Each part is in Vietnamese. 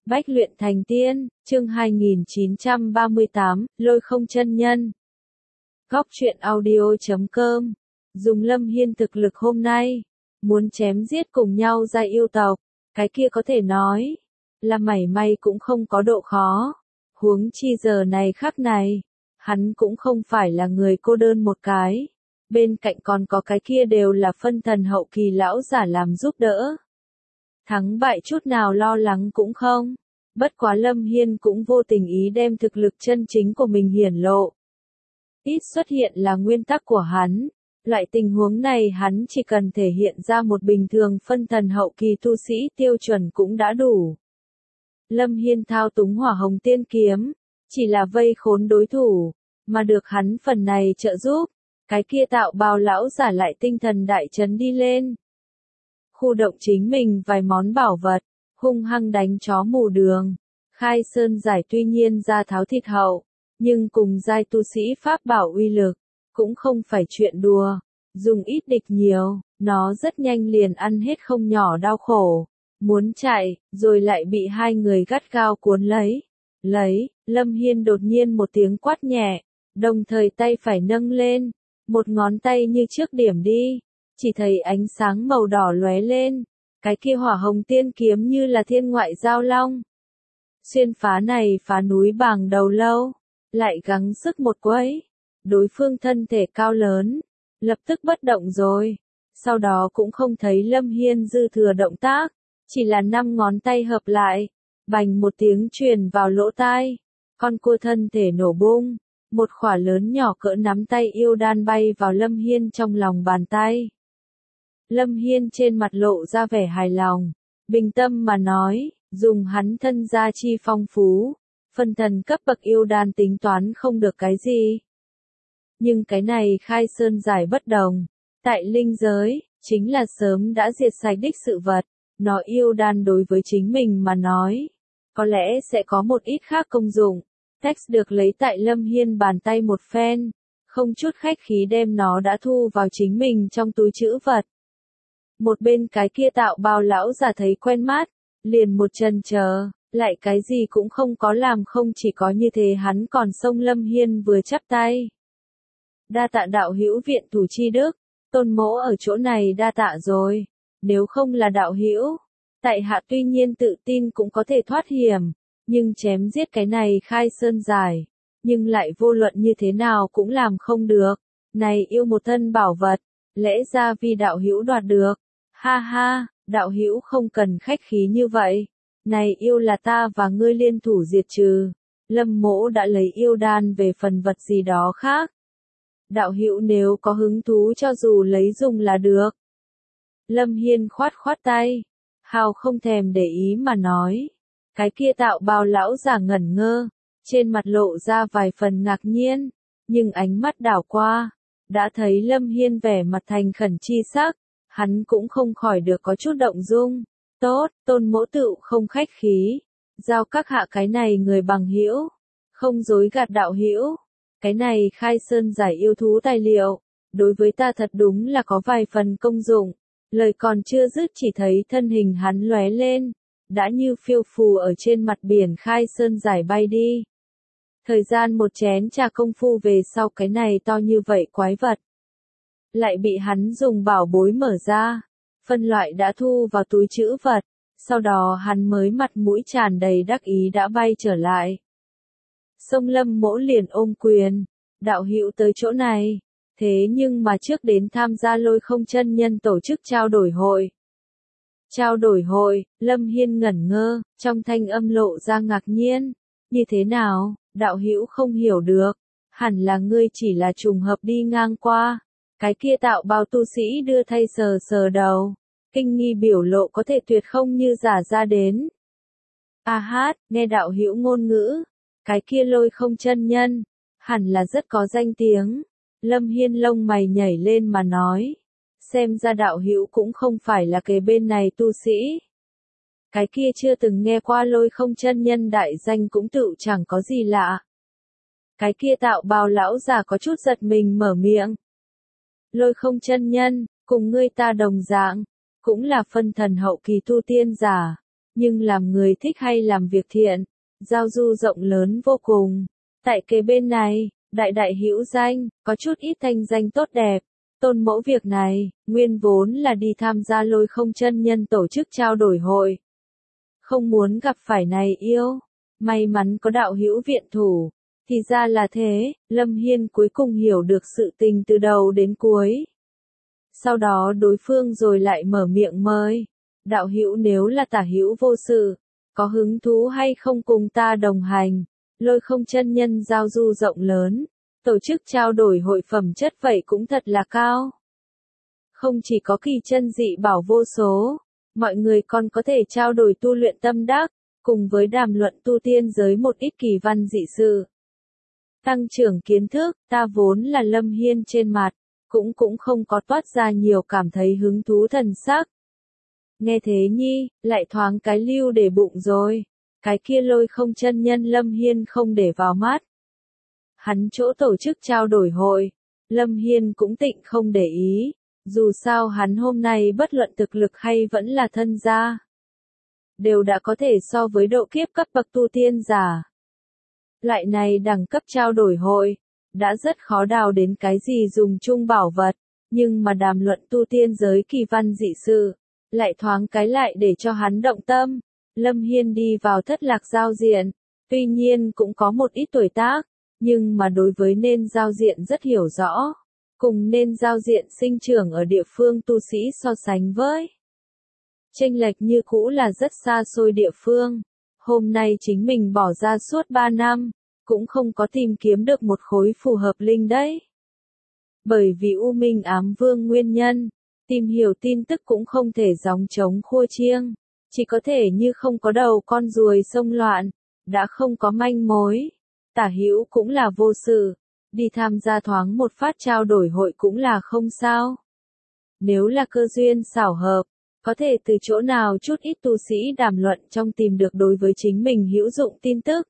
Bách luyện thành tiên, chương 2938, Lôi không chân nhân. Góc truyện audio.com. Dùng Lâm Hiên thực lực hôm nay, muốn chém giết cùng nhau ra yêu tộc, cái kia có thể nói là mảy may cũng không có độ khó. Huống chi giờ này khắc này, hắn cũng không phải là người cô đơn một cái, bên cạnh còn có cái kia đều là phân thần hậu kỳ lão giả làm giúp đỡ. Thắng bại chút nào lo lắng cũng không. Bất quá Lâm Hiên cũng vô tình ý đem thực lực chân chính của mình hiển lộ. Ít xuất hiện là nguyên tắc của hắn. Loại tình huống này hắn chỉ cần thể hiện ra một bình thường phân thần hậu kỳ tu sĩ tiêu chuẩn cũng đã đủ. Lâm Hiên thao túng hỏa hồng tiên kiếm, chỉ là vây khốn đối thủ, mà được hắn phần này trợ giúp, cái kia tạo bào lão giả lại tinh thần đại chấn đi lên. Khu động chính mình vài món bảo vật, hung hăng đánh chó mù đường. Khai Sơn giải tuy nhiên ra tháo thịt hậu, nhưng cùng giai tu sĩ pháp bảo uy lực, cũng không phải chuyện đùa. Dùng ít địch nhiều, nó rất nhanh liền ăn hết không nhỏ đau khổ. Muốn chạy, rồi lại bị hai người gắt gao cuốn lấy. Lâm Hiên đột nhiên một tiếng quát nhẹ, đồng thời tay phải nâng lên, một ngón tay như trước điểm đi, chỉ thấy ánh sáng màu đỏ lóe lên, cái kia hỏa hồng tiên kiếm như là thiên ngoại giao long. Xuyên phá này phá núi bằng đầu lâu, lại gắng sức một quấy, đối phương thân thể cao lớn, lập tức bất động rồi, sau đó cũng không thấy Lâm Hiên dư thừa động tác, chỉ là 5 ngón tay hợp lại, bành một tiếng truyền vào lỗ tai, con cua thân thể nổ bung, một khỏa lớn nhỏ cỡ nắm tay yêu đan bay vào Lâm Hiên trong lòng bàn tay. Lâm Hiên trên mặt lộ ra vẻ hài lòng, bình tâm mà nói, dùng hắn thân gia chi phong phú, phân thần cấp bậc yêu đan tính toán không được cái gì. Nhưng cái này Khai Sơn giải bất đồng, tại linh giới, chính là sớm đã diệt sạch đích sự vật, nó yêu đan đối với chính mình mà nói, có lẽ sẽ có một ít khác công dụng. Text được lấy tại Lâm Hiên bàn tay một phen, không chút khách khí đem nó đã thu vào chính mình trong túi trữ vật. Một bên cái kia tạo bào lão giả thấy quen mắt, liền một chân chờ, lại cái gì cũng không có làm, không chỉ có như thế hắn còn xông Lâm Hiên vừa chắp tay. Đa tạ đạo hữu viện thủ chi đức, tôn mỗ ở chỗ này đa tạ rồi, nếu không là đạo hữu, tại hạ tuy nhiên tự tin cũng có thể thoát hiểm, nhưng chém giết cái này Khai Sơn giải, nhưng lại vô luận như thế nào cũng làm không được, này yêu một thân bảo vật, lẽ ra vì đạo hữu đoạt được. Ha ha, đạo hữu không cần khách khí như vậy. Này yêu là ta và ngươi liên thủ diệt trừ. Lâm mỗ đã lấy yêu đan về phần vật gì đó khác. Đạo hữu nếu có hứng thú cho dù lấy dùng là được. Lâm Hiên khoát khoát tay, hào không thèm để ý mà nói. Cái kia tạo bào lão giả ngẩn ngơ, trên mặt lộ ra vài phần ngạc nhiên, nhưng ánh mắt đảo qua, đã thấy Lâm Hiên vẻ mặt thành khẩn chi sắc. Hắn cũng không khỏi được có chút động dung. Tốt, tôn mỗ tự không khách khí. Giao các hạ cái này người bằng hữu, không dối gạt đạo hữu. Cái này Khai Sơn giải yêu thú tài liệu, đối với ta thật đúng là có vài phần công dụng. Lời còn chưa dứt chỉ thấy thân hình hắn lóe lên, đã như phiêu phù ở trên mặt biển Khai Sơn giải bay đi. Thời gian một chén trà công phu về sau cái này to như vậy quái vật lại bị hắn dùng bảo bối mở ra, phân loại đã thu vào túi trữ vật, sau đó hắn mới mặt mũi tràn đầy đắc ý đã bay trở lại. Sông Lâm mỗ liền ôm quyền, đạo hữu tới chỗ này, thế nhưng mà trước đến tham gia Lôi không chân nhân tổ chức trao đổi hội. Trao đổi hội, Lâm Hiên ngẩn ngơ, trong thanh âm lộ ra ngạc nhiên, như thế nào, đạo hữu không hiểu được, hẳn là ngươi chỉ là trùng hợp đi ngang qua. Cái kia tạo bào tu sĩ đưa thay sờ sờ đầu, kinh nghi biểu lộ có thể tuyệt không như giả ra đến. A hát, nghe đạo hữu ngôn ngữ, cái kia Lôi không chân nhân, hẳn là rất có danh tiếng. Lâm Hiên lông mày nhảy lên mà nói, xem ra đạo hữu cũng không phải là kề bên này tu sĩ. Cái kia chưa từng nghe qua Lôi không chân nhân đại danh cũng tự chẳng có gì lạ. Cái kia tạo bào lão già có chút giật mình mở miệng. Lôi không chân nhân, cùng ngươi ta đồng dạng, cũng là phân thần hậu kỳ tu tiên giả, nhưng làm người thích hay làm việc thiện, giao du rộng lớn vô cùng. Tại kế bên này, đại đại hữu danh, có chút ít thanh danh tốt đẹp. Tôn mẫu việc này, nguyên vốn là đi tham gia Lôi Không chân nhân tổ chức trao đổi hội. Không muốn gặp phải này yêu, may mắn có đạo hữu viện thủ. Thì ra là thế, Lâm Hiên cuối cùng hiểu được sự tình từ đầu đến cuối. Sau đó đối phương rồi lại mở miệng mời. Đạo hữu nếu là tả hữu vô sự, có hứng thú hay không cùng ta đồng hành, Lôi Không chân nhân giao du rộng lớn, tổ chức trao đổi hội phẩm chất vậy cũng thật là cao. Không chỉ có kỳ chân dị bảo vô số, mọi người còn có thể trao đổi tu luyện tâm đắc, cùng với đàm luận tu tiên giới một ít kỳ văn dị sự. Tăng trưởng kiến thức, ta vốn là Lâm Hiên trên mặt, cũng không có toát ra nhiều cảm thấy hứng thú thần sắc. Nghe thế nhi, lại thoáng cái lưu để bụng rồi. Cái kia Lôi Không chân nhân Lâm Hiên không để vào mắt. Hắn chỗ tổ chức trao đổi hội, Lâm Hiên cũng tịnh không để ý. Dù sao hắn hôm nay bất luận thực lực hay vẫn là thân gia, đều đã có thể so với độ kiếp cấp bậc tu tiên giả. Lại này đẳng cấp trao đổi hội, đã rất khó đào đến cái gì dùng chung bảo vật, nhưng mà đàm luận tu tiên giới kỳ văn dị sự, lại thoáng cái lại để cho hắn động tâm. Lâm Hiên đi vào thất lạc giao diện, tuy nhiên cũng có một ít tuổi tác, nhưng mà đối với nên giao diện rất hiểu rõ, cùng nên giao diện sinh trưởng ở địa phương tu sĩ so sánh với. Chênh lệch như cũ là rất xa xôi địa phương, hôm nay chính mình bỏ ra suốt 3 năm, cũng không có tìm kiếm được một khối phù hợp linh đấy. Bởi vì U Minh Ám Vương nguyên nhân, tìm hiểu tin tức cũng không thể gióng trống khua chiêng, chỉ có thể như không có đầu con ruồi xông loạn, đã không có manh mối. Tả hữu cũng là vô sự, đi tham gia thoáng một phát trao đổi hội cũng là không sao. Nếu là cơ duyên xảo hợp, có thể từ chỗ nào chút ít tu sĩ đàm luận trong tìm được đối với chính mình hữu dụng tin tức.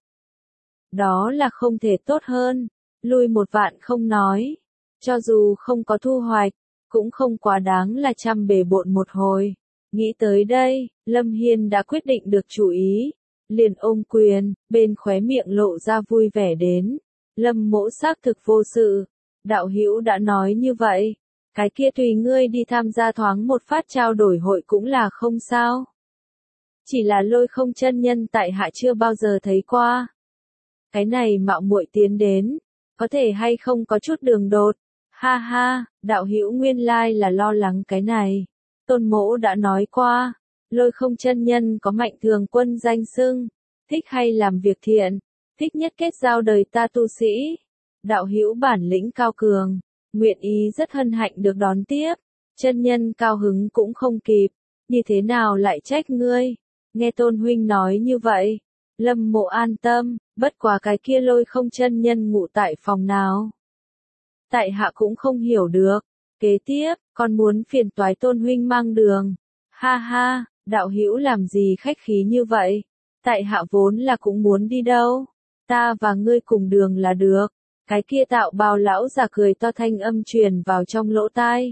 Đó là không thể tốt hơn, lui một vạn không nói. Cho dù không có thu hoạch, cũng không quá đáng là trăm bề bộn một hồi. Nghĩ tới đây, Lâm Hiên đã quyết định được chủ ý. Liền ôm quyền, bên khóe miệng lộ ra vui vẻ đến. Lâm mỗ xác thực vô sự. Đạo hữu đã nói như vậy. Cái kia tùy ngươi đi tham gia thoáng một phát trao đổi hội cũng là không sao. Chỉ là Lôi Không chân nhân tại hạ chưa bao giờ thấy qua. Cái này mạo muội tiến đến, có thể hay không có chút đường đột. Ha ha, đạo hữu nguyên lai là lo lắng cái này. Tôn mỗ đã nói qua, Lôi Không chân nhân có mạnh thường quân danh xưng, thích hay làm việc thiện, thích nhất kết giao đời ta tu sĩ. Đạo hữu bản lĩnh cao cường, nguyện ý rất hân hạnh được đón tiếp. Chân nhân cao hứng cũng không kịp, như thế nào lại trách ngươi? Nghe Tôn huynh nói như vậy, Lâm mộ an tâm, bất quá cái kia Lôi Không chân nhân ngủ tại phòng nào? Tại hạ cũng không hiểu được. Kế tiếp, còn muốn phiền toái Tôn huynh mang đường. Ha ha, đạo hữu làm gì khách khí như vậy? Tại hạ vốn là cũng muốn đi đâu. Ta và ngươi cùng đường là được. Cái kia tạo bào lão già cười to thanh âm truyền vào trong lỗ tai.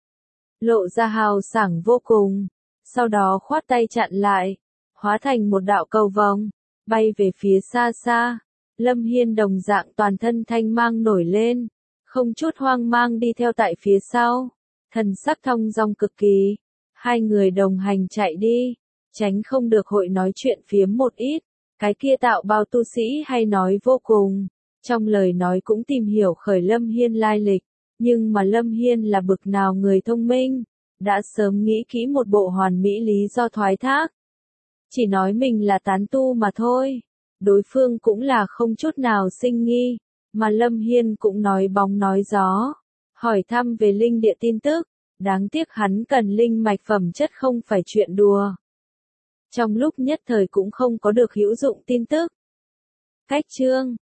Lộ ra hào sảng vô cùng. Sau đó khoát tay chặn lại. Hóa thành một đạo cầu vồng. Bay về phía xa xa. Lâm Hiên đồng dạng toàn thân thanh mang nổi lên. Không chút hoang mang đi theo tại phía sau. Thần sắc thong dong cực kỳ. Hai người đồng hành chạy đi. Tránh không được hội nói chuyện phiếm một ít. Cái kia tạo bao tu sĩ hay nói vô cùng. Trong lời nói cũng tìm hiểu khởi Lâm Hiên lai lịch. Nhưng mà Lâm Hiên là bực nào người thông minh. Đã sớm nghĩ kỹ một bộ hoàn mỹ lý do thoái thác. Chỉ nói mình là tán tu mà thôi. Đối phương cũng là không chút nào sinh nghi. Mà Lâm Hiên cũng nói bóng nói gió. Hỏi thăm về linh địa tin tức. Đáng tiếc hắn cần linh mạch phẩm chất không phải chuyện đùa. Trong lúc nhất thời cũng không có được hữu dụng tin tức. Cách chương